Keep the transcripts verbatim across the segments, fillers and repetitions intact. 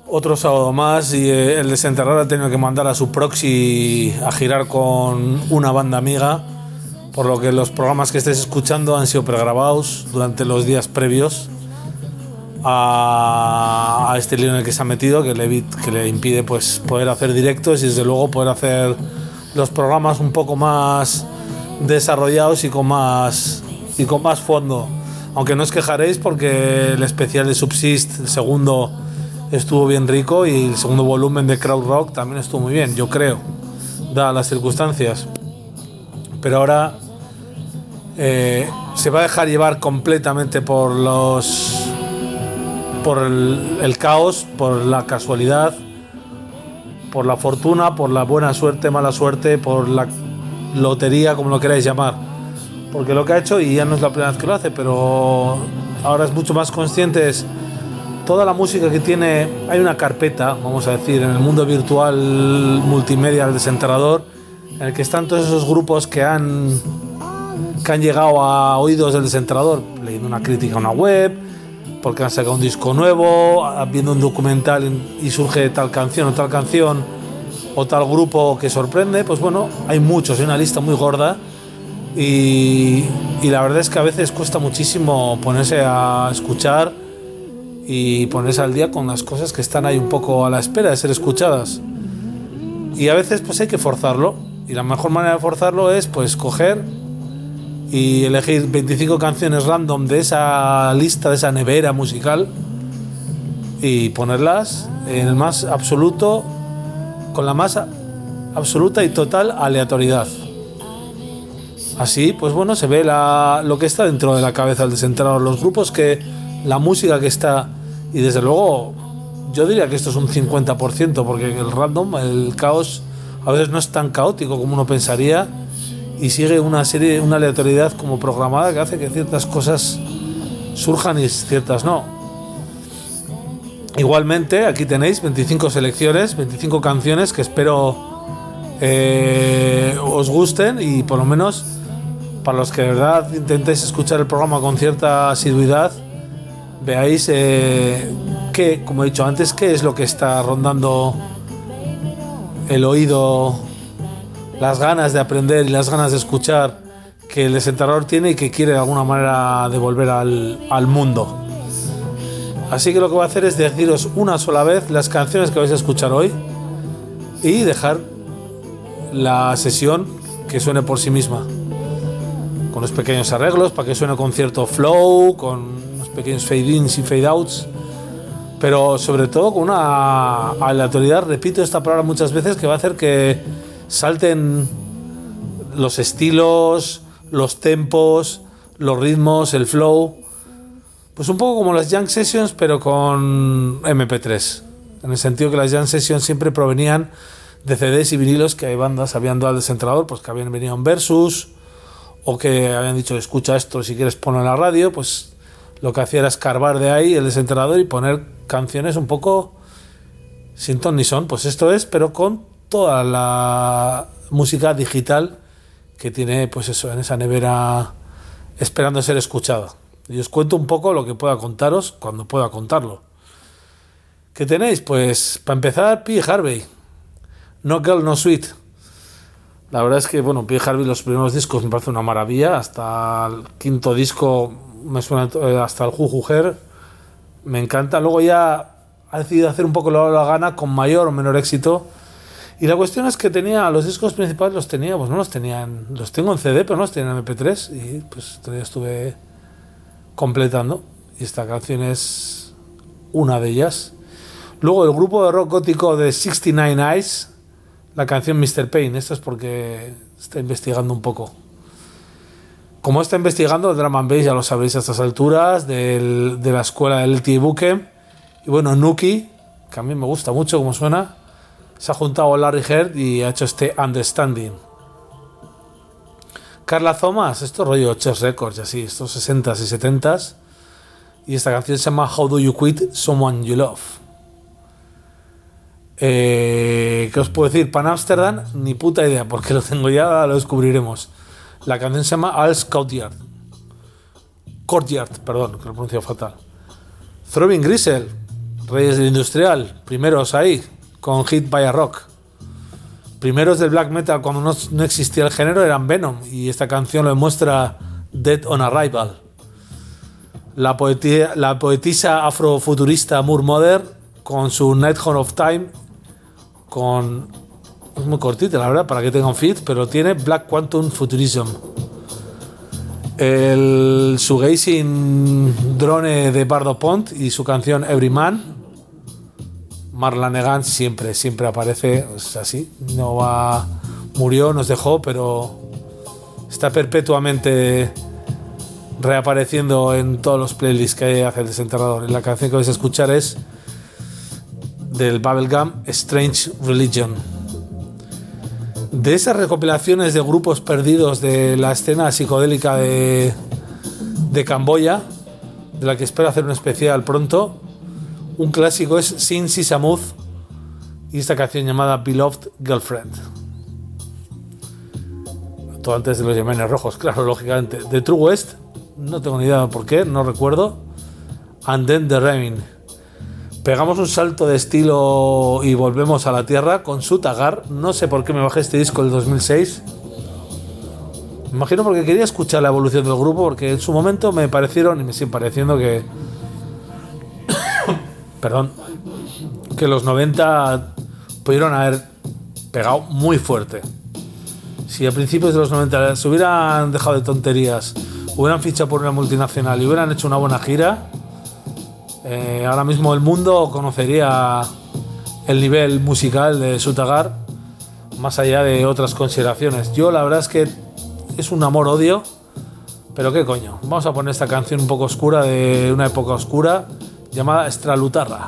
Otro sábado más y eh, el Desenterrador ha tenido que mandar a su proxy a girar con una banda amiga, por lo que los programas que estéis escuchando han sido pregrabados durante los días previos a, a este lío en el que se ha metido, que le, que le impide pues poder hacer directos y desde luego poder hacer los programas un poco más desarrollados y con más y con más fondo. Aunque no os quejaréis porque el especial de Subsist, el segundo, estuvo bien rico y el segundo volumen de Crowd Rock también estuvo muy bien, yo creo, dadas las circunstancias. Pero ahora eh, se va a dejar llevar completamente por los por el, el caos, por la casualidad, por la fortuna, por la buena suerte, mala suerte, por la lotería, como lo queráis llamar. Porque lo que ha hecho, y ya no es la primera vez que lo hace, pero ahora es mucho más consciente, es toda la música que tiene. Hay una carpeta, vamos a decir, en el mundo virtual multimedia del Desenterrador, en el que están todos esos grupos que han que han llegado a oídos del Desenterrador, leyendo una crítica a una web, porque han sacado un disco nuevo, viendo un documental y surge tal canción o tal canción o tal grupo que sorprende. Pues bueno, hay muchos, hay una lista muy gorda y, y la verdad es que a veces cuesta muchísimo ponerse a escuchar y ponerse al día con las cosas que están ahí un poco a la espera de ser escuchadas, y a veces pues hay que forzarlo, y la mejor manera de forzarlo es pues coger y elegir veinticinco canciones random de esa lista, de esa nevera musical, y ponerlas en el más absoluto, con la más absoluta y total aleatoriedad. Así pues bueno, se ve la, lo que está dentro de la cabeza del Desenterrador, los grupos, que la música que está, y desde luego yo diría que esto es un cincuenta por ciento, porque el random, el caos, a veces no es tan caótico como uno pensaría y sigue una serie, una aleatoriedad como programada que hace que ciertas cosas surjan y ciertas no. Igualmente aquí tenéis veinticinco selecciones, veinticinco canciones que espero eh, os gusten, y por lo menos para los que de verdad intentéis escuchar el programa con cierta asiduidad, veáis eh, que, como he dicho antes, qué es lo que está rondando el oído, las ganas de aprender y las ganas de escuchar que el Desenterrador tiene y que quiere de alguna manera devolver al, al mundo. Así que lo que voy a hacer es deciros una sola vez las canciones que vais a escuchar hoy y dejar la sesión que suene por sí misma, con los pequeños arreglos para que suene con cierto flow, con unos pequeños fade-ins y fade-outs, pero sobre todo con una aleatoriedad, repito esta palabra muchas veces, que va a hacer que salten los estilos, los tempos, los ritmos, el flow, pues un poco como las Jam Sessions pero con eme pe tres, en el sentido que las Jam Sessions siempre provenían de ce des y vinilos que hay bandas habían dado al Desenterrador, pues que habían venido en Versus o que habían dicho escucha esto si quieres ponlo en la radio. Pues lo que hacía era escarbar de ahí el Desenterrador y poner canciones un poco sin ton ni son. Pues esto es, pero con toda la música digital que tiene, pues eso, en esa nevera esperando ser escuchada. Y os cuento un poco lo que pueda contaros cuando pueda contarlo. ¿Qué tenéis? Pues para empezar, P. Harvey, No Girl, No Sweet. La verdad es que, bueno, P. Harvey, los primeros discos me parece una maravilla. Hasta el quinto disco me suena, hasta el Jujujer, me encanta. Luego ya ha decidido hacer un poco lo que le da la gana, con mayor o menor éxito. Y la cuestión es que tenía los discos principales, los tenía, pues no los tenían, los tengo en ce de, pero no los tenía en eme pe tres. Y pues todavía estuve completando. Y esta canción es una de ellas. Luego el grupo de rock gótico de sesenta y nueve Eyes, la canción mister Pain. Esto es porque está investigando un poco. Como está investigando el drum and bass, ya lo sabéis a estas alturas, del, de la escuela del L T Bukem. Y bueno, Nuki, que a mí me gusta mucho como suena, se ha juntado a Larry Heard y ha hecho este Understanding. Carla Thomas, esto rollo Chess Records y así, estos sesentas y setentas. Y esta canción se llama How Do You Quit Someone You Love. Eh, ¿Qué os puedo decir? Pan Amsterdam, ni puta idea, porque lo tengo ya, lo descubriremos. La canción se llama Al's Courtyard. Courtyard, perdón, que lo he pronunciado fatal. Throbbing Gristle, Reyes del Industrial, primeros ahí, con Hit by a Rock. Primeros del black metal cuando no, no existía el género eran Venom, y esta canción lo demuestra Dead on Arrival. La, poeti- la poetisa afrofuturista Moore Mother con su Nighthawk of Time, con... es muy cortita la verdad para que tenga un feat, pero tiene Black Quantum Futurism. El Shoegazing Drone de Bardo Pont y su canción Every Man. Marla Negan siempre, siempre aparece, es así, no va, murió, nos dejó, pero está perpetuamente reapareciendo en todos los playlists que hace el Desenterrador. Y la canción que vais a escuchar es del Bubblegum Strange Religion. De esas recopilaciones de grupos perdidos de la escena psicodélica de, de Camboya, de la que espero hacer un especial pronto, un clásico es Sin Sisamuth y esta canción llamada Beloved Girlfriend. Todo antes de los Yemenes Rojos, claro, lógicamente. De True West, no tengo ni idea de por qué, no recuerdo. And Then the Rain. Pegamos un salto de estilo y volvemos a la tierra con Sutagar. No sé por qué me bajé este disco del dos mil seis. Me imagino porque quería escuchar la evolución del grupo, porque en su momento me parecieron, y me siguen pareciendo que... perdón, que los noventa pudieron haber pegado muy fuerte. Si a principios de los noventa se hubieran dejado de tonterías, hubieran fichado por una multinacional y hubieran hecho una buena gira, eh, ahora mismo el mundo conocería el nivel musical de Sutagar, más allá de otras consideraciones. Yo la verdad es que es un amor-odio, pero qué coño, vamos a poner esta canción un poco oscura, de una época oscura, llamada Stralutarra.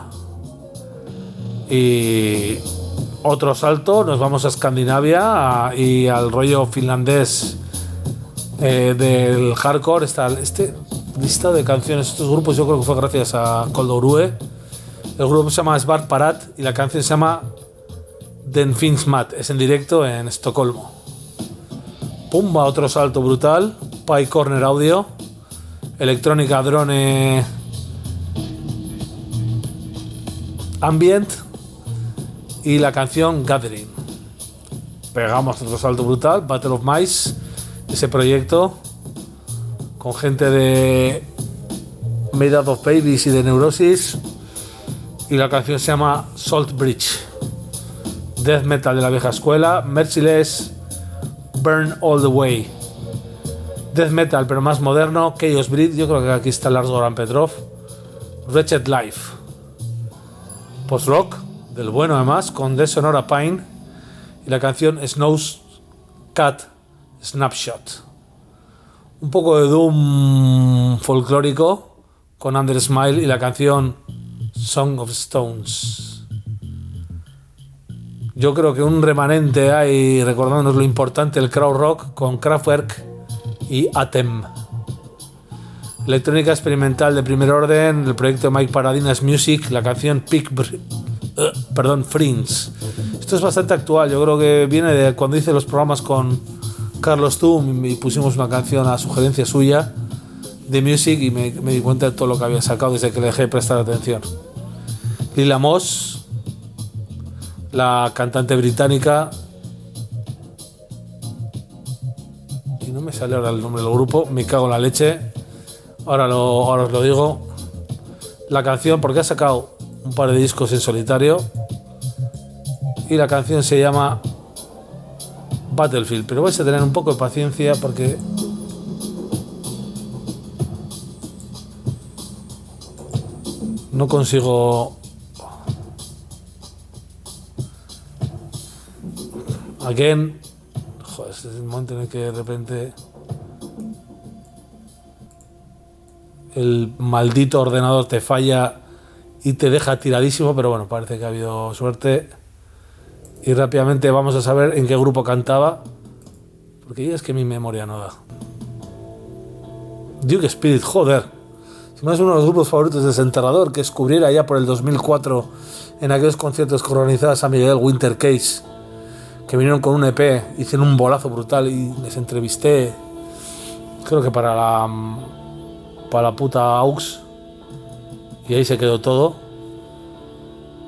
Y otro salto, nos vamos a Escandinavia a, y al rollo finlandés eh, del hardcore. Está este lista de canciones, estos grupos, yo creo que fue gracias a Koldorue. El grupo se llama Svart Parat y la canción se llama Den Finns Mat. Es en directo en Estocolmo. Pumba, otro salto brutal. Pie Corner Audio, electrónica drone ambient y la canción Gathering. Pegamos otro salto brutal, Battle of Mice, ese proyecto con gente de Made Out of Babies y de Neurosis, y la canción se llama Salt Bridge. Death metal de la vieja escuela, Merciless, Burn All the Way. Death metal pero más moderno, Chaos Breed, yo creo que aquí está Lars Goran Petrov. Wretched Life. Post-rock, del bueno además, con The Sonora Pine y la canción Snow's Cat Snapshot. Un poco de doom folclórico con Under Smile y la canción Song of Stones. Yo creo que un remanente hay recordándonos lo importante del crowd rock con Kraftwerk y Atem. Electrónica experimental de primer orden, el proyecto de Mike Paradinas Music, la canción Pick Br- uh, perdón, Friends. Esto es bastante actual, yo creo que viene de cuando hice los programas con Carlos Tum y pusimos una canción a sugerencia suya de Music y me, me di cuenta de todo lo que había sacado desde que le dejé de prestar atención. Lila Moss, la cantante británica, y no me sale ahora el nombre del grupo, me cago en la leche. Ahora, lo, ahora os lo digo. La canción, porque ha sacado un par de discos en solitario y la canción se llama Battlefield, pero vais a tener un poco de paciencia porque no consigo. Again, joder, este es el momento en el que de repente el maldito ordenador te falla y te deja tiradísimo, pero bueno, parece que ha habido suerte. Y rápidamente vamos a saber en qué grupo cantaba, porque ya es que mi memoria no da. Duke Spirit, joder. Si no es uno de los grupos favoritos de Desenterrador, que descubriera ya por el dos mil cuatro en aquellos conciertos que organizaba San Miguel Winter Case, que vinieron con un E P, hicieron un bolazo brutal y les entrevisté, creo que para la... para la puta A U X, y ahí se quedó todo.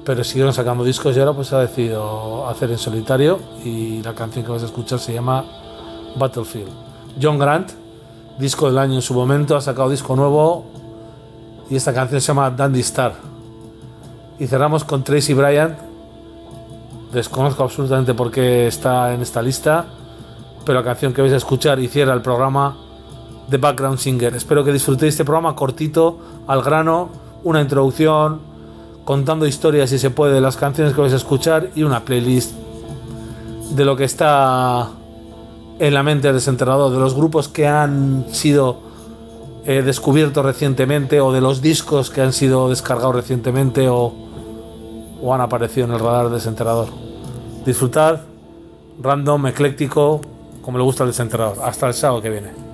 pero siguieron sacando discos y ahora pues ha decidido hacer en solitario, y la canción que vas a escuchar se llama Battlefield. John Grant, disco del año en su momento, ha sacado disco nuevo y esta canción se llama Dandy Star. Y cerramos con Tracy Bryant. Desconozco absolutamente por qué está en esta lista, pero la canción que vais a escuchar y cierra el programa, The Background Singer. Espero que disfrutéis este programa cortito, al grano, una introducción, contando historias si se puede de las canciones que vais a escuchar y una playlist de lo que está en la mente del desenterrador, de los grupos que han sido eh, descubiertos recientemente, o de los discos que han sido descargados recientemente o, o han aparecido en el radar del desenterrador. Disfrutad, random, ecléctico, como le gusta al desenterrador. Hasta el sábado que viene.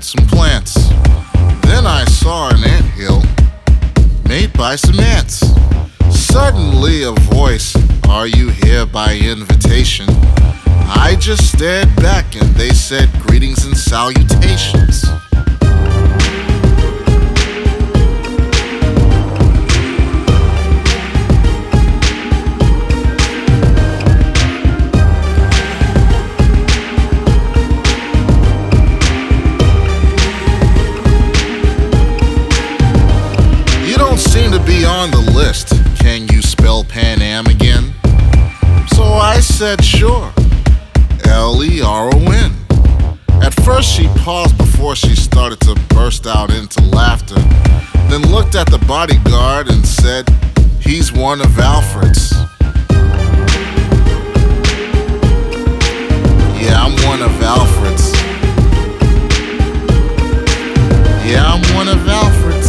some plants. Then I saw an anthill made by some ants. Suddenly a voice, "Are you here by invitation?" I just stared back and they said, "Greetings and salutations." Seem to be on the list. Can you spell Pan Am again? So I said sure, L E R O N. At first she paused before she started to burst out into laughter, then looked at the bodyguard and said, "He's one of Alfred's." Yeah, I'm one of Alfred's. Yeah, I'm one of Alfred's.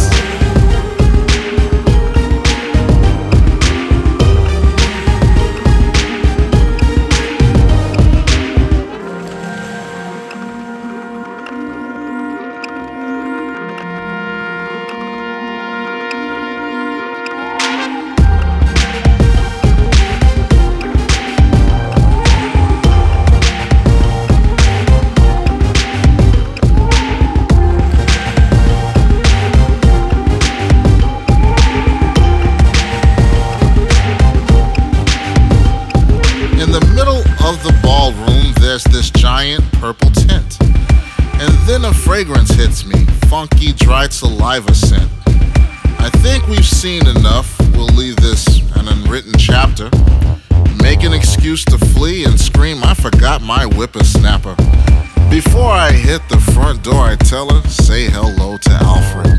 This giant purple tent, and then a fragrance hits me, funky dried saliva scent. I think we've seen enough, we'll leave this an unwritten chapter. Make an excuse to flee and scream, "I forgot my whippersnapper." Before I hit the front door, I tell her, "Say hello to Alfred."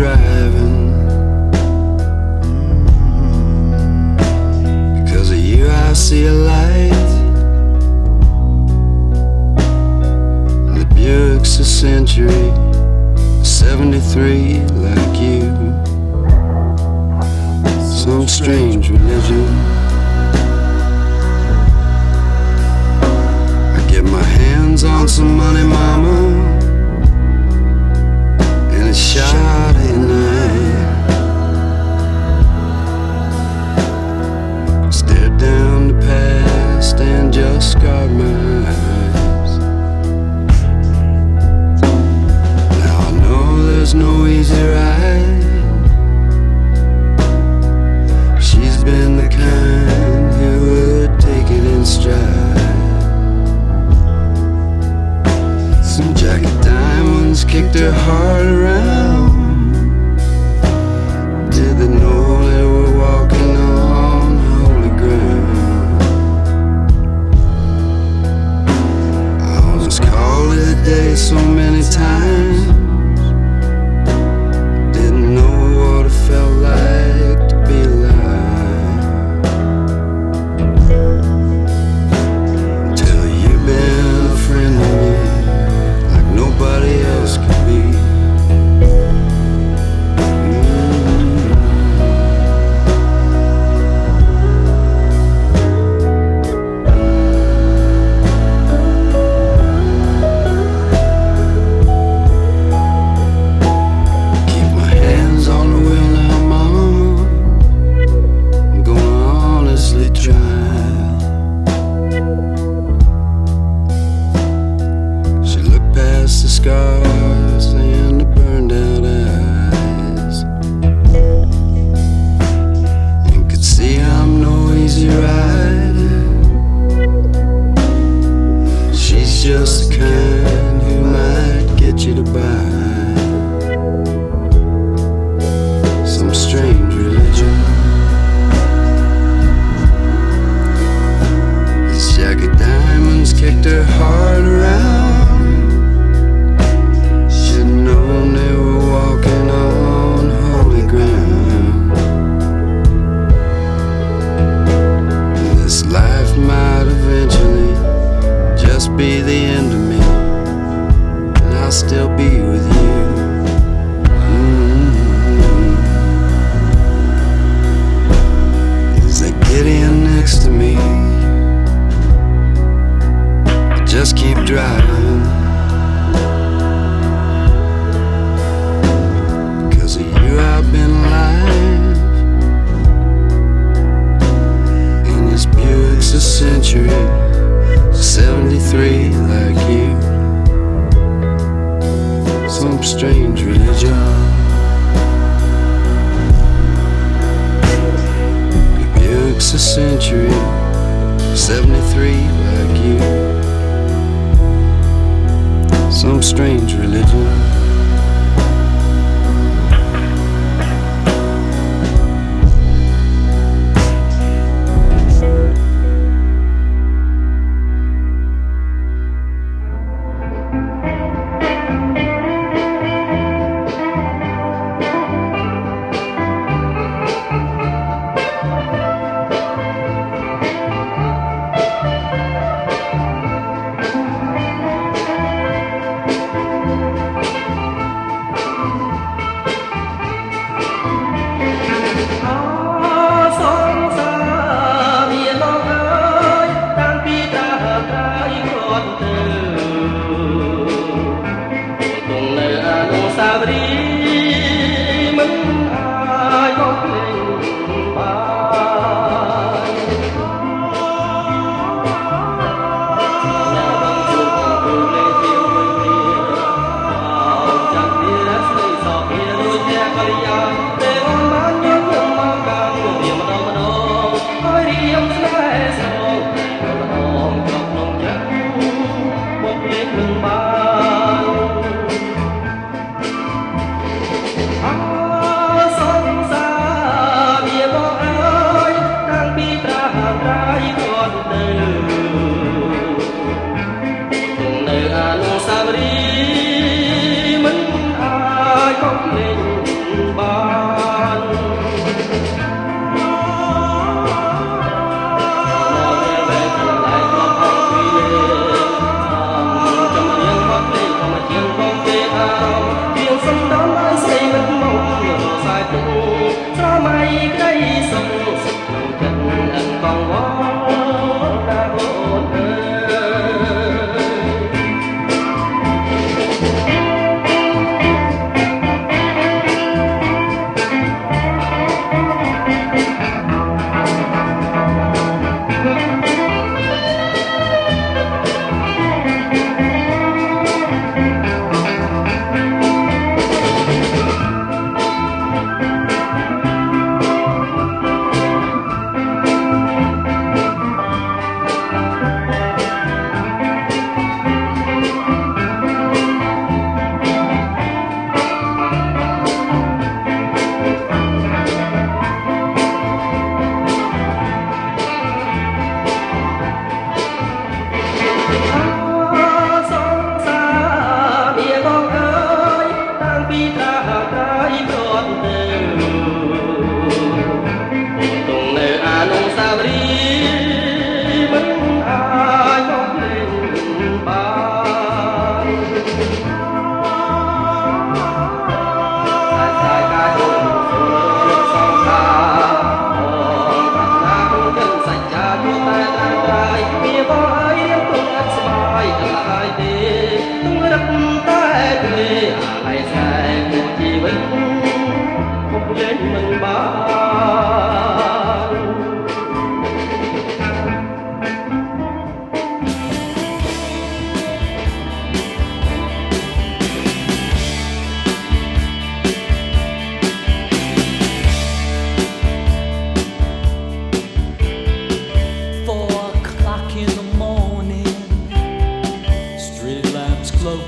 driving. Because of you I see a light. The Buick's a century, seventy-three like you. Some strange religion. I get my hands on some money, mama, and it's Saturday night. Stare down the past and just scarred my eyes. Now I know there's no easy ride. She's been the kind who would take it in stride. Some jacket diamonds kicked her heart around. Did they know they were walking on holy ground? I almost called it a day so many times. Didn't know what it felt like to be alive. Until you've been a friend to me like nobody else could be. Keep my hands on the wheel now, mama. I'm gonna honestly try. She looked past the scars and the burned out eyes, and could see I'm no easy ride. She's just the kind who might get you to buy some strange religion. These jagged diamonds kicked her heart around. Should've known they were walking on holy ground. This life might eventually just be the end of me, and I'll still be with you. Mm-hmm. As they get in next to me, I just keep driving. Because of you I've been alive. And this Buick's a century, seventy-three like you. Some strange religion. The Buick's a century, seventy-three like you. Some strange religion.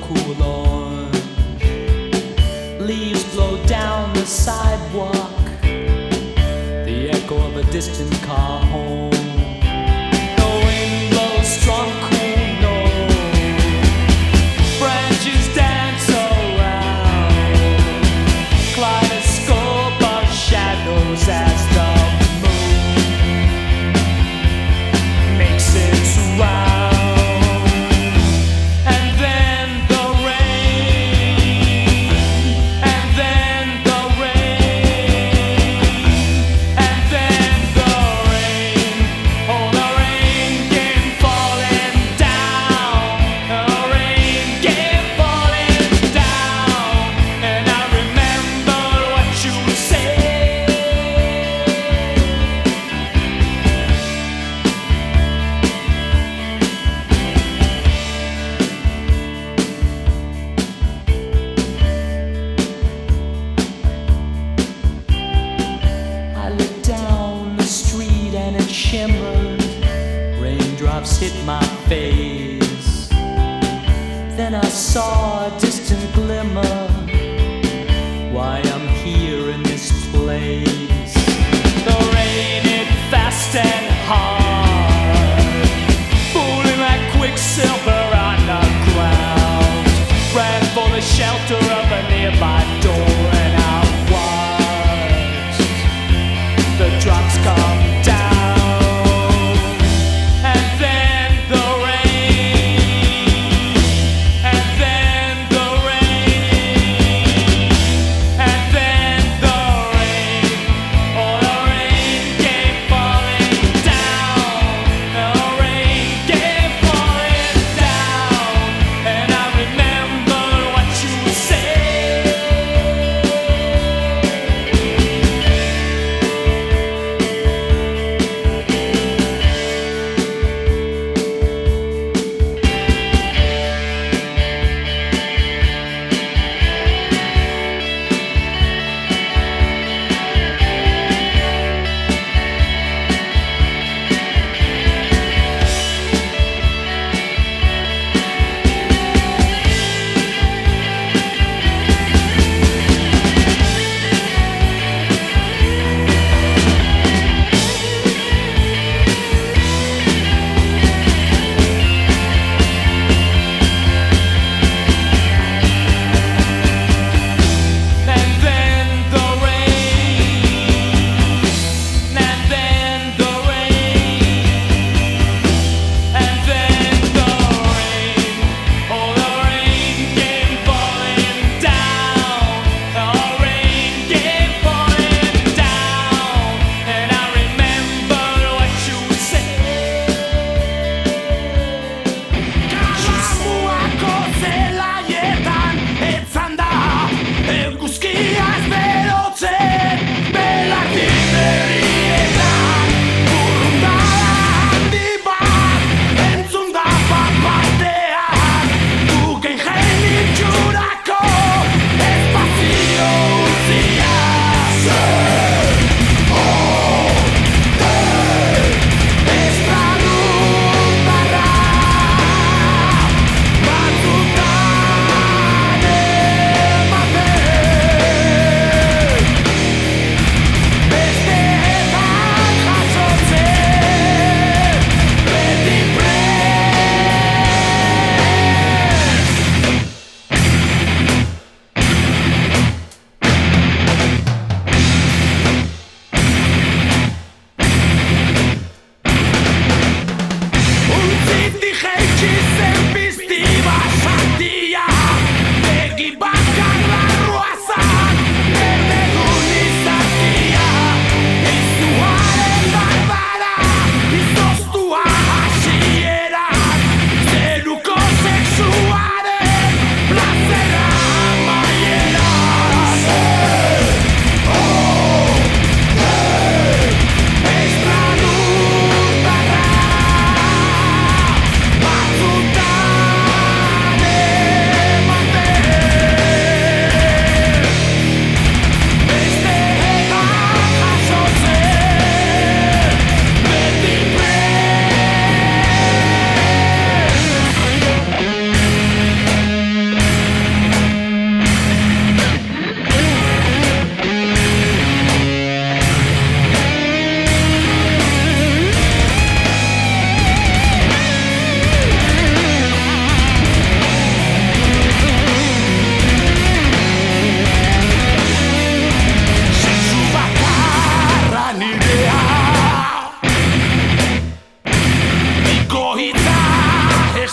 cool orange. Leaves blow down the sidewalk, the echo of a distant car horn. The wind blows strong, cool noise. Branches dance around, kaleidoscope of shadows as the moon makes its round. Hit my face. Then I saw a distant glimmer. Why I'm here in this place. The rain hit fast and hard, pooling like quicksilver on the ground. Ran for the shelter of a nearby door, and I watched the drops come down. The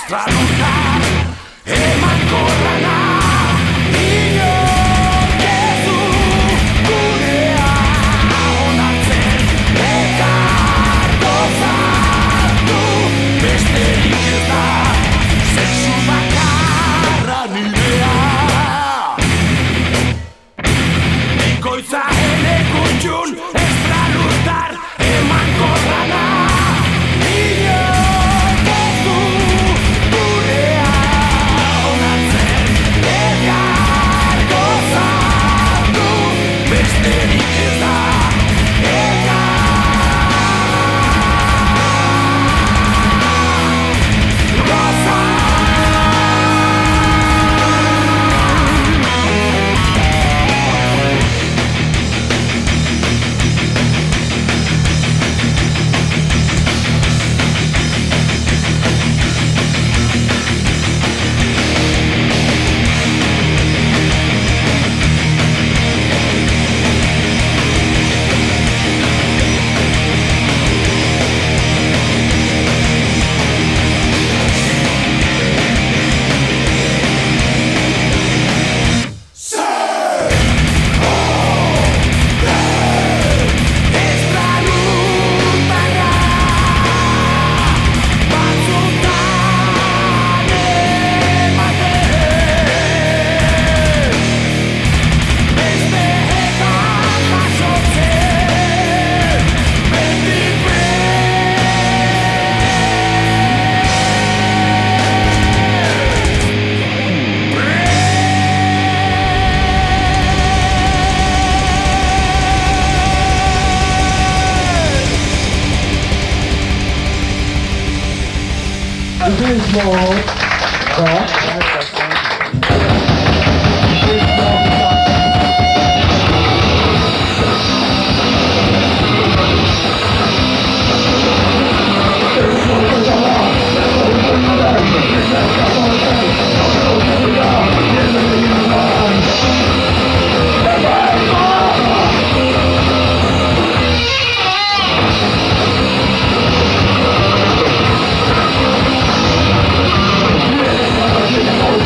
Thank you.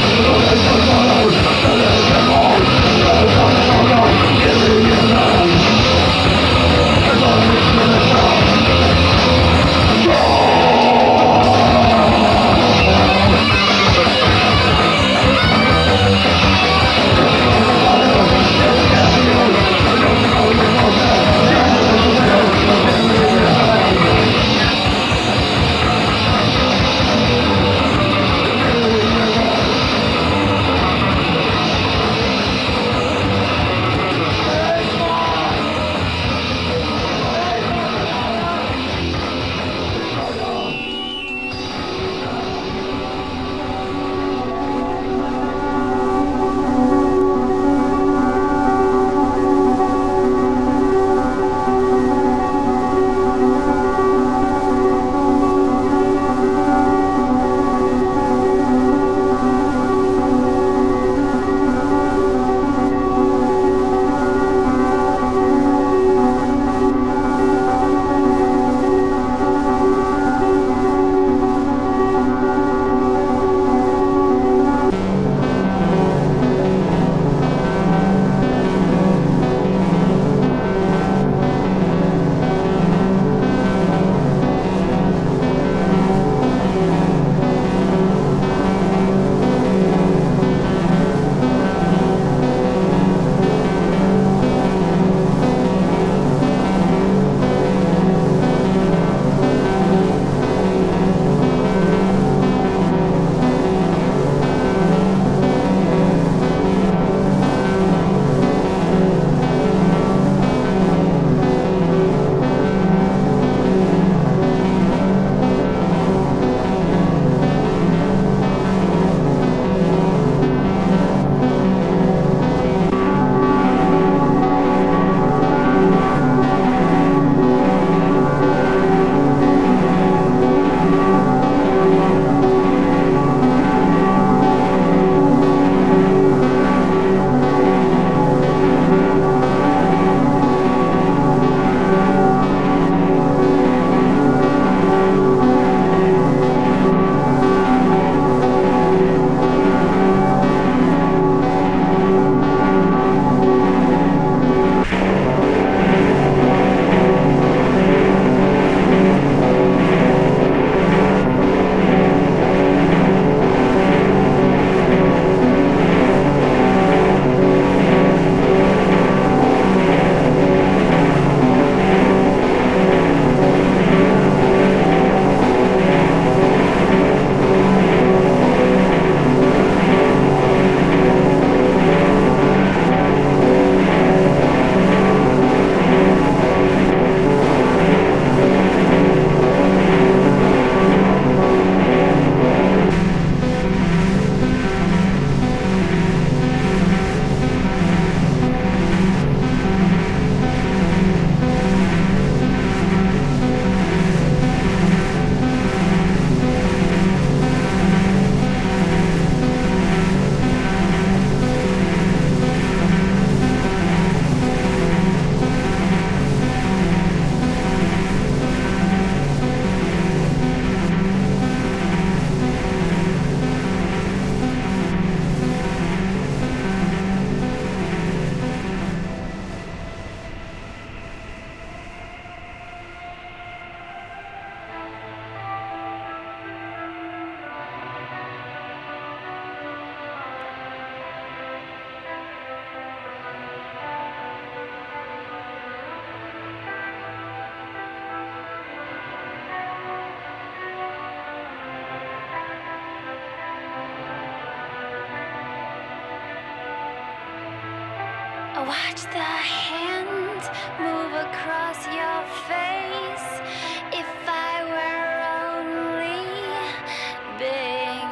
Watch the hand move across your face. If I were only big,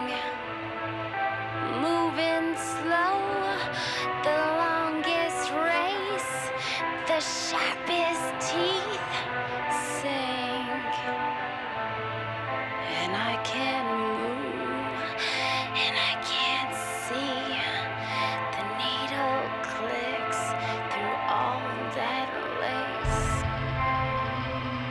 moving slow, the longest race, the sharpest teeth sink, and I can't move, and I can't see. The needle clicks through all that lace.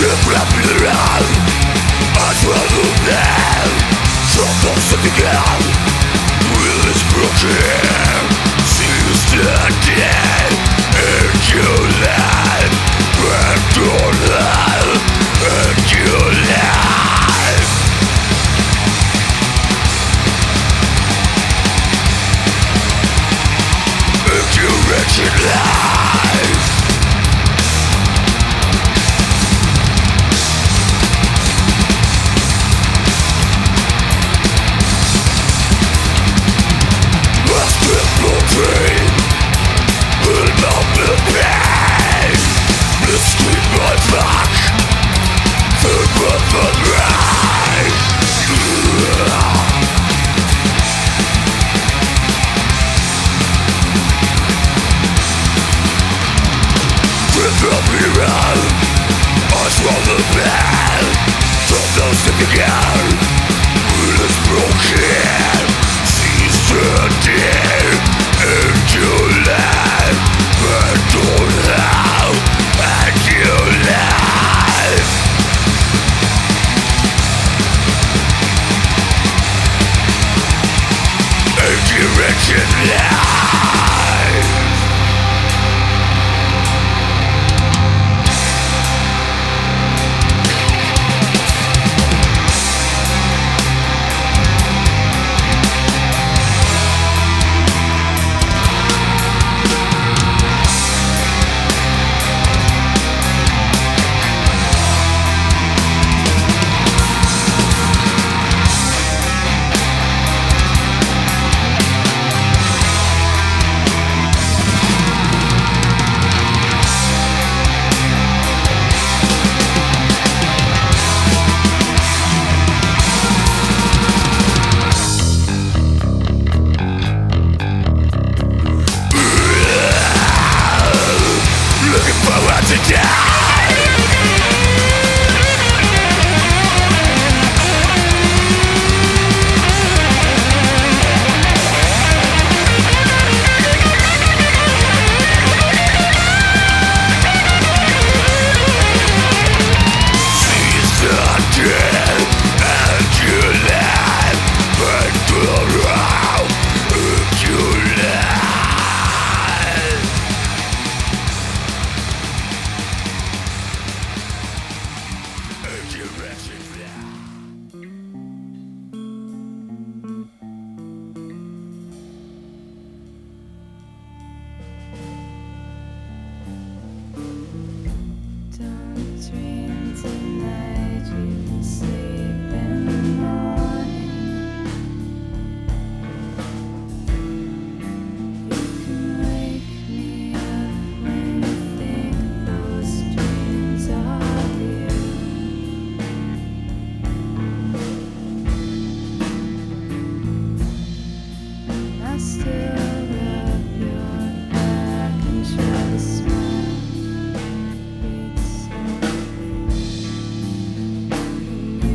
Thank you.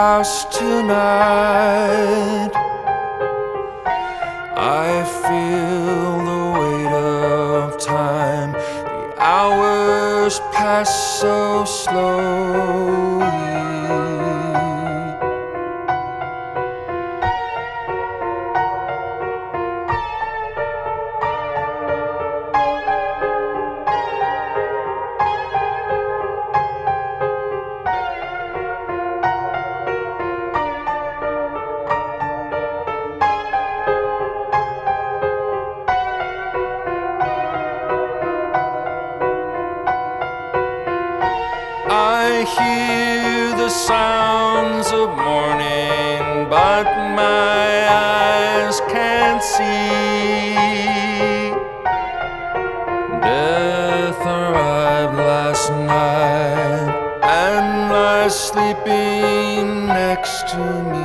house tonight. I feel the weight of time. The hours pass so slowly. I hear the sounds of morning, but my eyes can't see. Death arrived last night and lies sleeping next to me.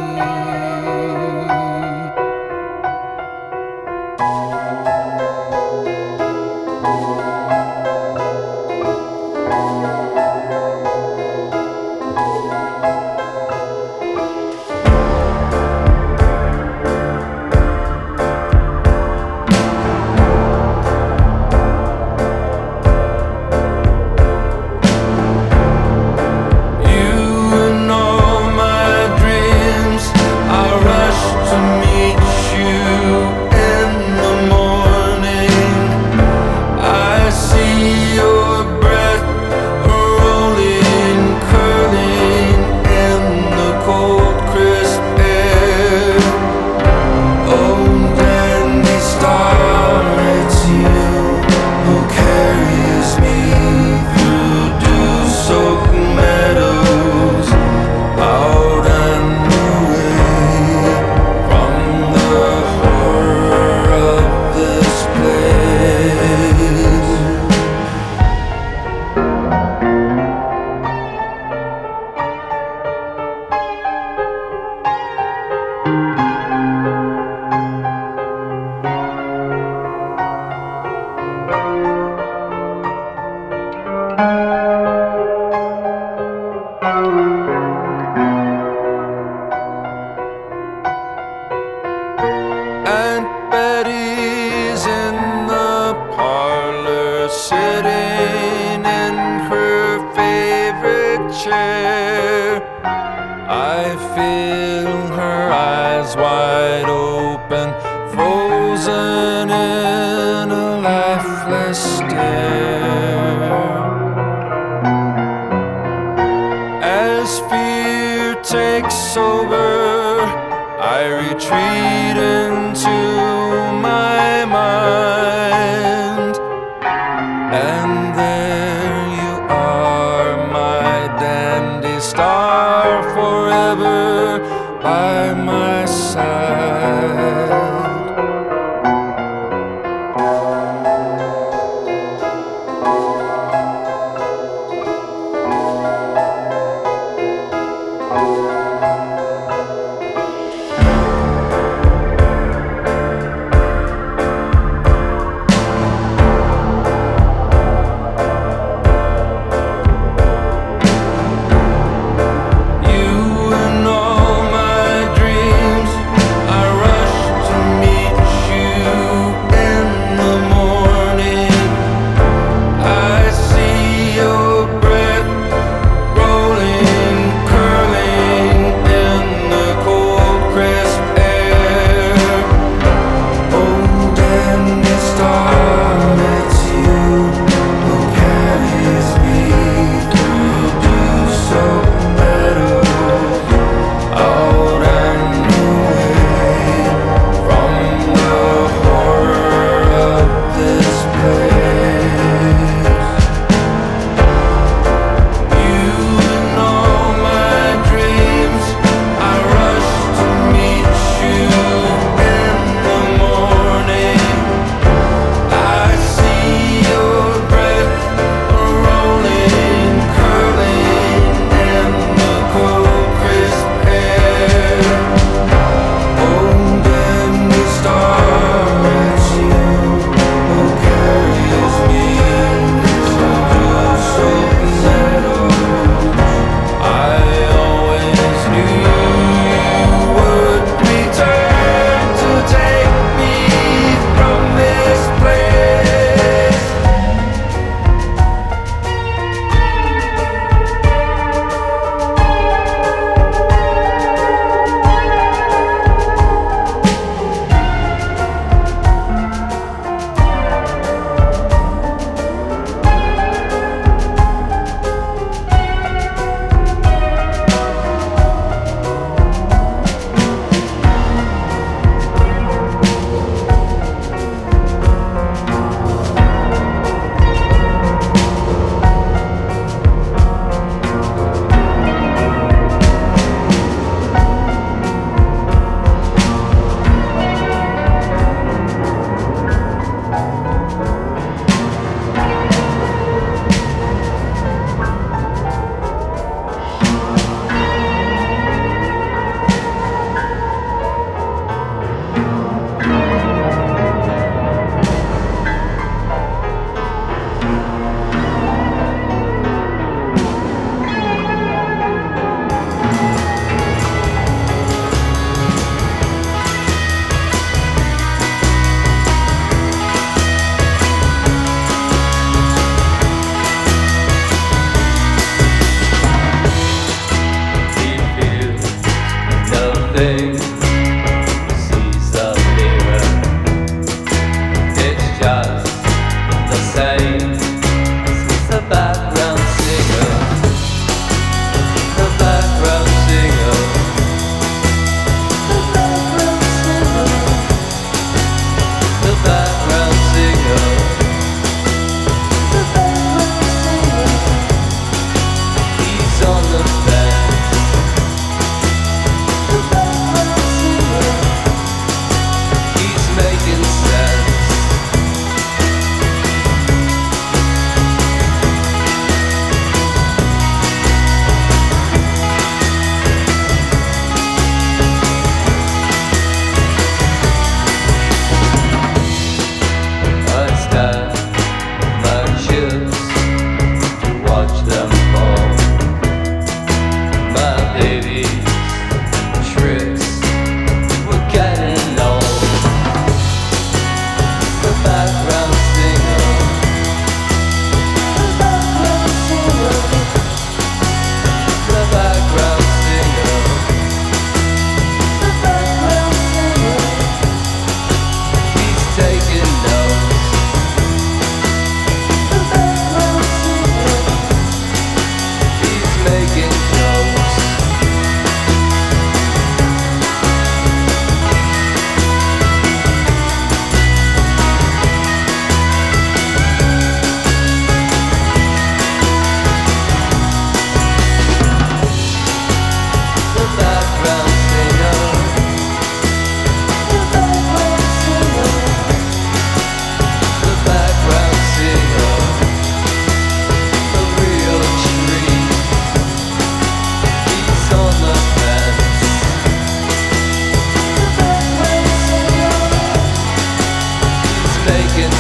Aunt Betty's in the parlor, sitting in her favorite chair. I feel her eyes wide open, frozen in a lifeless stare. As fear takes over, I retreat into my mind, and there you are, my dandy star, forever by my side.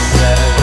said